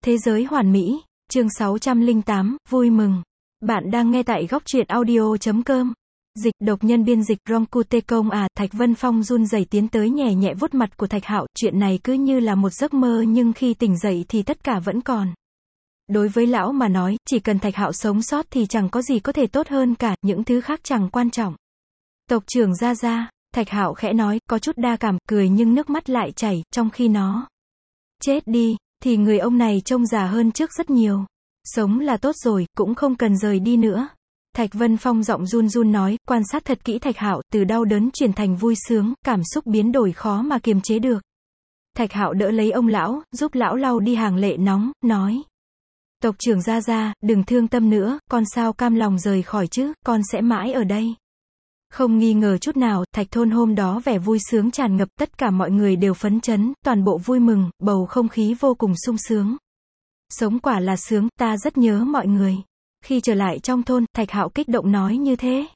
Thế giới hoàn mỹ, chương 608, vui mừng. Bạn đang nghe tại góc truyện audio.com. Dịch độc nhân biên dịch Rongkute Công à, Thạch Vân Phong run rẩy tiến tới nhẹ nhẹ vuốt mặt của Thạch Hạo, chuyện này cứ như là một giấc mơ nhưng khi tỉnh dậy thì tất cả vẫn còn. Đối với lão mà nói, chỉ cần Thạch Hạo sống sót thì chẳng có gì có thể tốt hơn cả, những thứ khác chẳng quan trọng. Tộc trưởng ra, Thạch Hạo khẽ nói, có chút đa cảm, cười nhưng nước mắt lại chảy, trong khi nó chết đi, thì người ông này trông già hơn trước rất nhiều. Sống là tốt rồi, cũng không cần rời đi nữa. Thạch Vân Phong giọng run run nói, quan sát thật kỹ Thạch Hạo, từ đau đớn chuyển thành vui sướng, cảm xúc biến đổi khó mà kiềm chế được. Thạch Hạo đỡ lấy ông lão, giúp lão lau đi hàng lệ nóng, nói. Tộc trưởng ra, đừng thương tâm nữa, con sao cam lòng rời khỏi chứ, con sẽ mãi ở đây. Không nghi ngờ chút nào, Thạch thôn hôm đó vẻ vui sướng tràn ngập, tất cả mọi người đều phấn chấn, toàn bộ vui mừng, bầu không khí vô cùng sung sướng. Sống quả là sướng, ta rất nhớ mọi người. Khi trở lại trong thôn, Thạch Hạo kích động nói như thế.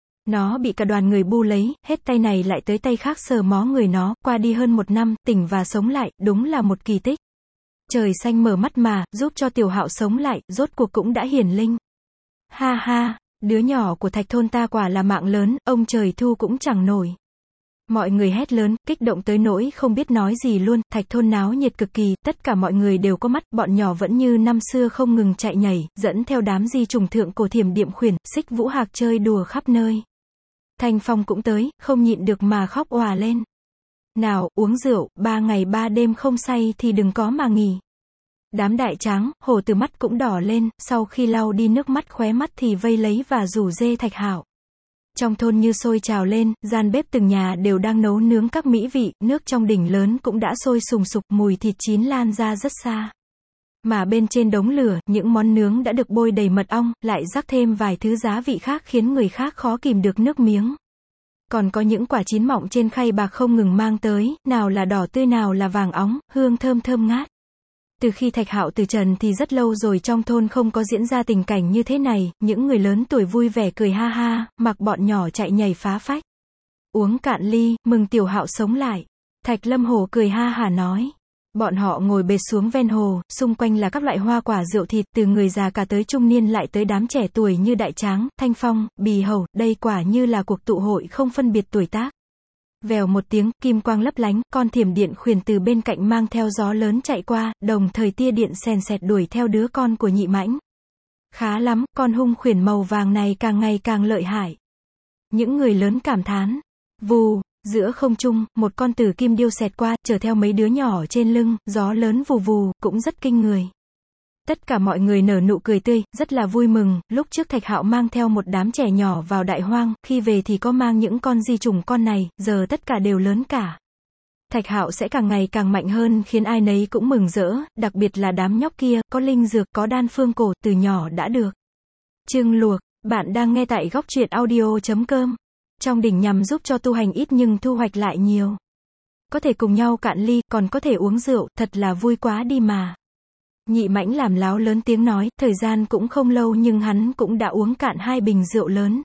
Nó bị cả đoàn người bu lấy, hết tay này lại tới tay khác sờ mó người nó, qua đi hơn 1 năm, tỉnh và sống lại, đúng là một kỳ tích. Trời xanh mở mắt mà, giúp cho Tiểu Hạo sống lại, rốt cuộc cũng đã hiển linh. Ha ha, đứa nhỏ của Thạch thôn ta quả là mạng lớn, ông trời thu cũng chẳng nổi. Mọi người hét lớn, kích động tới nỗi không biết nói gì luôn, Thạch thôn náo nhiệt cực kỳ, tất cả mọi người đều có mắt, bọn nhỏ vẫn như năm xưa không ngừng chạy nhảy, dẫn theo đám di trùng thượng cổ Thiểm Điệm Khuyển, Xích Vũ Hạc chơi đùa khắp nơi. Thanh Phong cũng tới, không nhịn được mà khóc òa lên. Nào, uống rượu, 3 ngày 3 đêm không say thì đừng có mà nghỉ. Đám đại tráng, hổ từ mắt cũng đỏ lên, sau khi lau đi nước mắt khóe mắt thì vây lấy và rủ rê Thạch Hạo. Trong thôn như sôi trào lên, gian bếp từng nhà đều đang nấu nướng các mỹ vị, nước trong đỉnh lớn cũng đã sôi sùng sục, mùi thịt chín lan ra rất xa. Mà bên trên đống lửa, những món nướng đã được bôi đầy mật ong, lại rắc thêm vài thứ giá vị khác khiến người khác khó kìm được nước miếng. Còn có những quả chín mọng trên khay bạc không ngừng mang tới, nào là đỏ tươi nào là vàng óng, hương thơm thơm ngát. Từ khi Thạch Hạo từ trần thì rất lâu rồi trong thôn không có diễn ra tình cảnh như thế này, những người lớn tuổi vui vẻ cười ha ha, mặc bọn nhỏ chạy nhảy phá phách. Uống cạn ly, mừng Tiểu Hạo sống lại. Thạch Lâm Hồ cười ha hả nói. Bọn họ ngồi bệt xuống ven hồ, xung quanh là các loại hoa quả rượu thịt, từ người già cả tới trung niên lại tới đám trẻ tuổi như Đại Tráng, Thanh Phong, Bì Hầu, đây quả như là cuộc tụ hội không phân biệt tuổi tác. Vèo một tiếng, kim quang lấp lánh, con Thiểm Điện Khuyển từ bên cạnh mang theo gió lớn chạy qua, đồng thời tia điện sèn sẹt đuổi theo đứa con của Nhị Mãnh. Khá lắm, con hung khuyển màu vàng này càng ngày càng lợi hại. Những người lớn cảm thán. Vù, giữa không trung, một con tử kim điêu xẹt qua, chở theo mấy đứa nhỏ trên lưng, gió lớn vù vù, cũng rất kinh người. Tất cả mọi người nở nụ cười tươi, rất là vui mừng, lúc trước Thạch Hạo mang theo một đám trẻ nhỏ vào đại hoang, khi về thì có mang những con di trùng con này, giờ tất cả đều lớn cả. Thạch Hạo sẽ càng ngày càng mạnh hơn khiến ai nấy cũng mừng rỡ, đặc biệt là đám nhóc kia, có linh dược, có đan phương cổ, từ nhỏ đã được. Chương luộc, bạn đang nghe tại góc truyện audio.com. Trong đỉnh nhằm giúp cho tu hành ít nhưng thu hoạch lại nhiều. Có thể cùng nhau cạn ly, còn có thể uống rượu, thật là vui quá đi mà. Nhị Mãnh làm láo lớn tiếng nói, thời gian cũng không lâu nhưng hắn cũng đã uống cạn 2 bình rượu lớn.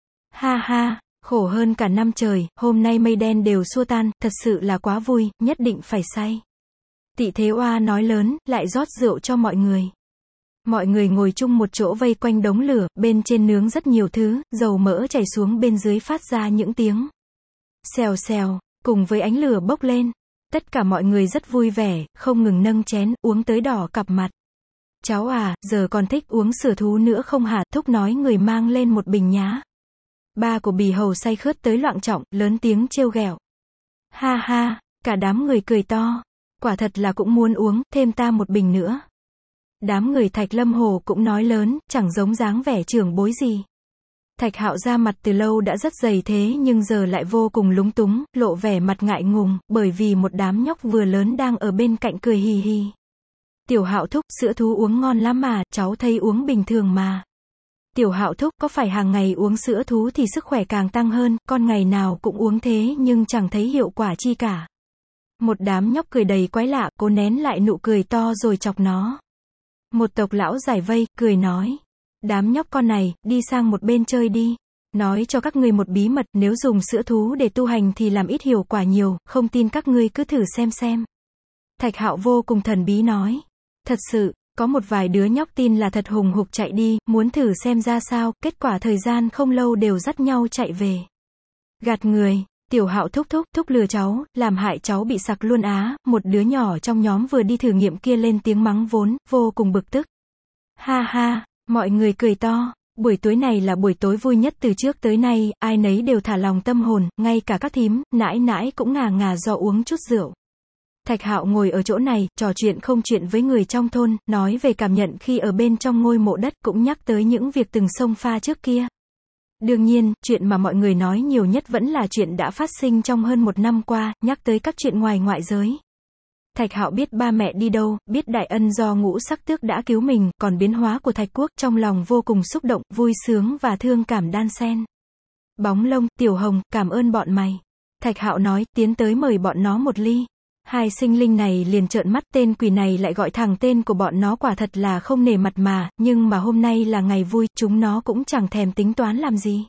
Ha ha, khổ hơn cả năm trời, hôm nay mây đen đều xua tan, thật sự là quá vui, nhất định phải say. Tị Thế Oa nói lớn, lại rót rượu cho mọi người. Mọi người ngồi chung một chỗ vây quanh đống lửa, bên trên nướng rất nhiều thứ, dầu mỡ chảy xuống bên dưới phát ra những tiếng xèo xèo, cùng với ánh lửa bốc lên. Tất cả mọi người rất vui vẻ, không ngừng nâng chén, uống tới đỏ cặp mặt. Cháu à, giờ còn thích uống sữa thú nữa không hả? Thúc nói người mang lên một bình nhá. Ba của Bì Hầu say khướt tới loạng trọng, lớn tiếng trêu ghẹo. Ha ha, cả đám người cười to. Quả thật là cũng muốn uống, thêm ta một bình nữa. Đám người Thạch Lâm Hồ cũng nói lớn, chẳng giống dáng vẻ trưởng bối gì. Thạch Hạo ra mặt từ lâu đã rất dày thế nhưng giờ lại vô cùng lúng túng, lộ vẻ mặt ngại ngùng, bởi vì một đám nhóc vừa lớn đang ở bên cạnh cười hì hì. Tiểu Hạo thúc, sữa thú uống ngon lắm mà, cháu thấy uống bình thường mà. Tiểu Hạo thúc, có phải hàng ngày uống sữa thú thì sức khỏe càng tăng hơn, con ngày nào cũng uống thế nhưng chẳng thấy hiệu quả chi cả. Một đám nhóc cười đầy quái lạ, cố nén lại nụ cười to rồi chọc nó. Một tộc lão giải vây, cười nói. Đám nhóc con này, đi sang một bên chơi đi. Nói cho các ngươi một bí mật, nếu dùng sữa thú để tu hành thì làm ít hiệu quả nhiều, không tin các ngươi cứ thử xem. Thạch Hạo vô cùng thần bí nói. Thật sự, có một vài đứa nhóc tin là thật hùng hục chạy đi, muốn thử xem ra sao, kết quả thời gian không lâu đều dắt nhau chạy về. Gạt người, Tiểu Hạo thúc lừa cháu, làm hại cháu bị sặc luôn á, một đứa nhỏ trong nhóm vừa đi thử nghiệm kia lên tiếng mắng vốn, vô cùng bực tức. Ha ha, mọi người cười to, buổi tối này là buổi tối vui nhất từ trước tới nay, ai nấy đều thả lòng tâm hồn, ngay cả các thím, nãi nãi cũng ngà ngà do uống chút rượu. Thạch Hạo ngồi ở chỗ này, trò chuyện không chuyện với người trong thôn, nói về cảm nhận khi ở bên trong ngôi mộ đất, cũng nhắc tới những việc từng xông pha trước kia. Đương nhiên, chuyện mà mọi người nói nhiều nhất vẫn là chuyện đã phát sinh trong hơn một năm qua, nhắc tới các chuyện ngoài ngoại giới. Thạch Hạo biết ba mẹ đi đâu, biết đại ân do Ngũ Sắc Tước đã cứu mình, còn biến hóa của Thạch Quốc, trong lòng vô cùng xúc động, vui sướng và thương cảm đan xen. Bóng Lông, Tiểu Hồng, cảm ơn bọn mày. Thạch Hạo nói, tiến tới mời bọn nó một ly. Hai sinh linh này liền trợn mắt, tên quỷ này lại gọi thẳng tên của bọn nó, quả thật là không nể mặt mà, nhưng mà hôm nay là ngày vui, chúng nó cũng chẳng thèm tính toán làm gì.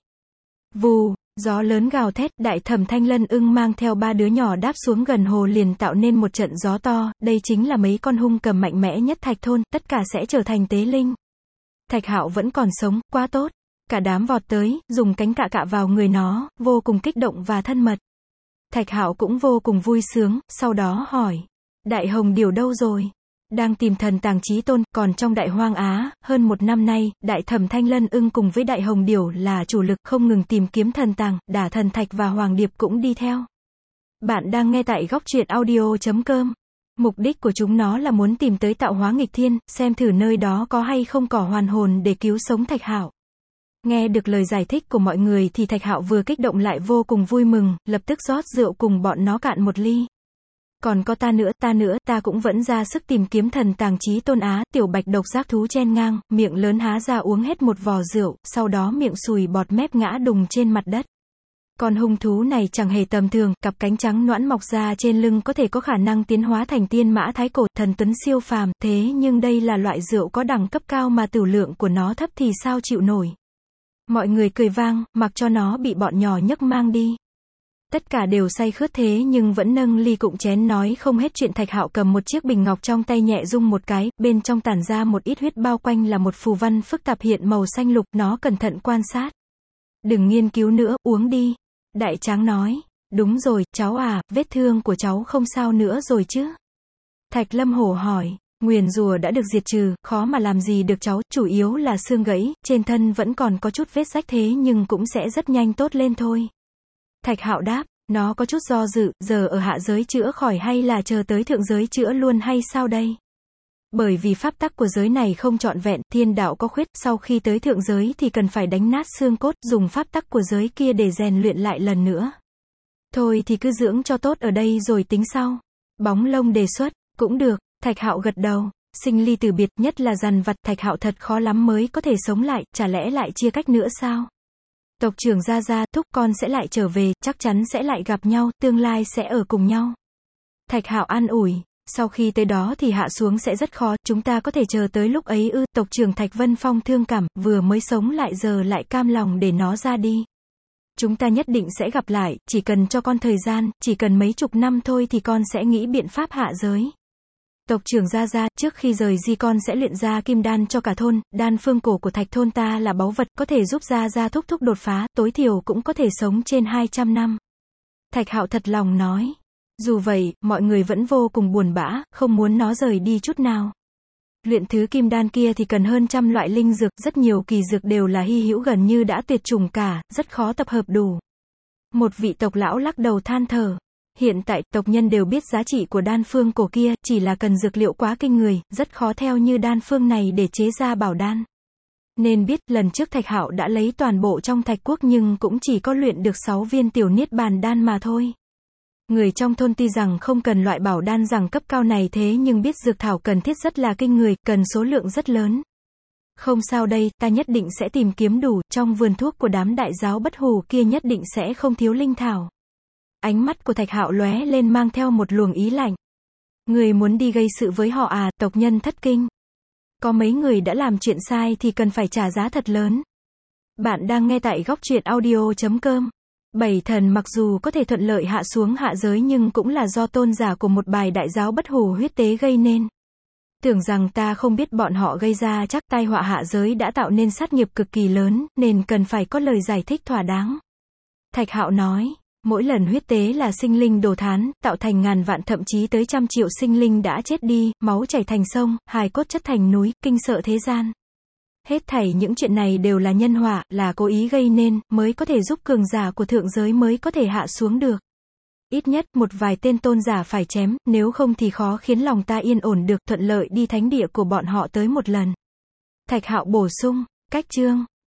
Vù, gió lớn gào thét, Đại Thẩm Thanh Lân Ưng mang theo ba đứa nhỏ đáp xuống gần hồ liền tạo nên một trận gió to, đây chính là mấy con hung cầm mạnh mẽ nhất Thạch thôn, tất cả sẽ trở thành tế linh. Thạch Hạo vẫn còn sống, quá tốt. Cả đám vọt tới, dùng cánh cạ vào người nó, vô cùng kích động và thân mật. Thạch Hạo cũng vô cùng vui sướng, sau đó hỏi, Đại Hồng Điểu đâu rồi? Đang tìm thần tàng chí tôn, còn trong Đại Hoang Á, hơn một năm nay, Đại Thẩm Thanh Lân Ưng cùng với Đại Hồng Điểu là chủ lực không ngừng tìm kiếm thần tàng, Đả Thần Thạch và Hoàng Điệp cũng đi theo. Bạn đang nghe tại góc truyện audio.com. Mục đích của chúng nó là muốn tìm tới tạo hóa nghịch thiên, xem thử nơi đó có hay không cỏ hoàn hồn để cứu sống Thạch Hạo. Nghe được lời giải thích của mọi người thì Thạch Hạo vừa kích động lại vô cùng vui mừng, lập tức rót rượu cùng bọn nó cạn một ly. Còn có ta nữa, ta cũng vẫn ra sức tìm kiếm thần tàng chí tôn á. Tiểu Bạch độc giác thú chen ngang, miệng lớn há ra uống hết một vò rượu, sau đó miệng sùi bọt mép ngã đùng trên mặt đất. Con hung thú này chẳng hề tầm thường, cặp cánh trắng nõn mọc ra trên lưng có thể có khả năng tiến hóa thành tiên mã thái cổ, thần tuấn siêu phàm, thế nhưng đây là loại rượu có đẳng cấp cao mà tửu lượng của nó thấp thì sao chịu nổi. Mọi người cười vang, mặc cho nó bị bọn nhỏ nhấc mang đi. Tất cả đều say khướt thế nhưng vẫn nâng ly cụng chén nói không hết chuyện. Thạch Hạo cầm một chiếc bình ngọc trong tay nhẹ rung một cái, bên trong tản ra một ít huyết, bao quanh là một phù văn phức tạp hiện màu xanh lục, nó cẩn thận quan sát. Đừng nghiên cứu nữa, uống đi. Đại Tráng nói, đúng rồi, cháu à, vết thương của cháu không sao nữa rồi chứ? Thạch Lâm Hổ hỏi, nguyền rủa đã được diệt trừ, khó mà làm gì được cháu, chủ yếu là xương gãy, trên thân vẫn còn có chút vết rách thế nhưng cũng sẽ rất nhanh tốt lên thôi. Thạch Hạo đáp, nó có chút do dự, giờ ở hạ giới chữa khỏi hay là chờ tới thượng giới chữa luôn hay sao đây? Bởi vì pháp tắc của giới này không trọn vẹn, thiên đạo có khuyết, sau khi tới thượng giới thì cần phải đánh nát xương cốt, dùng pháp tắc của giới kia để rèn luyện lại lần nữa. Thôi thì cứ dưỡng cho tốt ở đây rồi tính sau. Bóng Lông đề xuất, cũng được. Thạch Hạo gật đầu. Sinh ly từ biệt, nhất là dằn vặt, Thạch Hạo thật khó lắm mới có thể sống lại, chả lẽ lại chia cách nữa sao? Tộc trưởng Gia thúc, con sẽ lại trở về, chắc chắn sẽ lại gặp nhau, tương lai sẽ ở cùng nhau. Thạch Hạo an ủi, sau khi tới đó thì hạ xuống sẽ rất khó, chúng ta có thể chờ tới lúc ấy ư? Tộc trưởng Thạch Vân Phong thương cảm, vừa mới sống lại giờ lại cam lòng để nó ra đi. Chúng ta nhất định sẽ gặp lại, chỉ cần cho con thời gian, chỉ cần mấy chục năm thôi thì con sẽ nghĩ biện pháp hạ giới. Tộc trưởng Gia, trước khi rời di con sẽ luyện ra kim đan cho cả thôn, đan phương cổ của Thạch thôn ta là báu vật, có thể giúp Gia thúc đột phá, tối thiểu cũng có thể sống trên 200 năm. Thạch Hạo thật lòng nói. Dù vậy, mọi người vẫn vô cùng buồn bã, không muốn nó rời đi chút nào. Luyện thứ kim đan kia thì cần hơn trăm loại linh dược, rất nhiều kỳ dược đều là hy hữu gần như đã tuyệt chủng cả, rất khó tập hợp đủ. Một vị tộc lão lắc đầu than thở. Hiện tại, tộc nhân đều biết giá trị của đan phương cổ kia, chỉ là cần dược liệu quá kinh người, rất khó theo như đan phương này để chế ra bảo đan. Nên biết, lần trước Thạch Hạo đã lấy toàn bộ trong Thạch Quốc nhưng cũng chỉ có luyện được 6 viên tiểu niết bàn đan mà thôi. Người trong thôn tuy rằng không cần loại bảo đan rằng cấp cao này thế nhưng biết dược thảo cần thiết rất là kinh người, cần số lượng rất lớn. Không sao đây, ta nhất định sẽ tìm kiếm đủ, trong vườn thuốc của đám đại giáo bất hủ kia nhất định sẽ không thiếu linh thảo. Ánh mắt của Thạch Hạo lóe lên mang theo một luồng ý lạnh. Người muốn đi gây sự với họ à? Tộc nhân thất kinh. Có mấy người đã làm chuyện sai thì cần phải trả giá thật lớn. Bạn đang nghe tại góc truyện audio.com. Bảy thần mặc dù có thể thuận lợi hạ xuống hạ giới nhưng cũng là do tôn giả của một bài đại giáo bất hủ huyết tế gây nên. Tưởng rằng ta không biết bọn họ gây ra chắc tai họa hạ giới đã tạo nên sát nghiệp cực kỳ lớn, nên cần phải có lời giải thích thỏa đáng. Thạch Hạo nói, mỗi lần huyết tế là sinh linh đổ thán, tạo thành ngàn vạn thậm chí tới trăm triệu sinh linh đã chết đi, máu chảy thành sông, hài cốt chất thành núi, kinh sợ thế gian. Hết thảy những chuyện này đều là nhân họa, là cố ý gây nên, mới có thể giúp cường giả của thượng giới mới có thể hạ xuống được. Ít nhất, một vài tên tôn giả phải chém, nếu không thì khó khiến lòng ta yên ổn được, thuận lợi đi thánh địa của bọn họ tới một lần. Thạch Hạo bổ sung, cách chương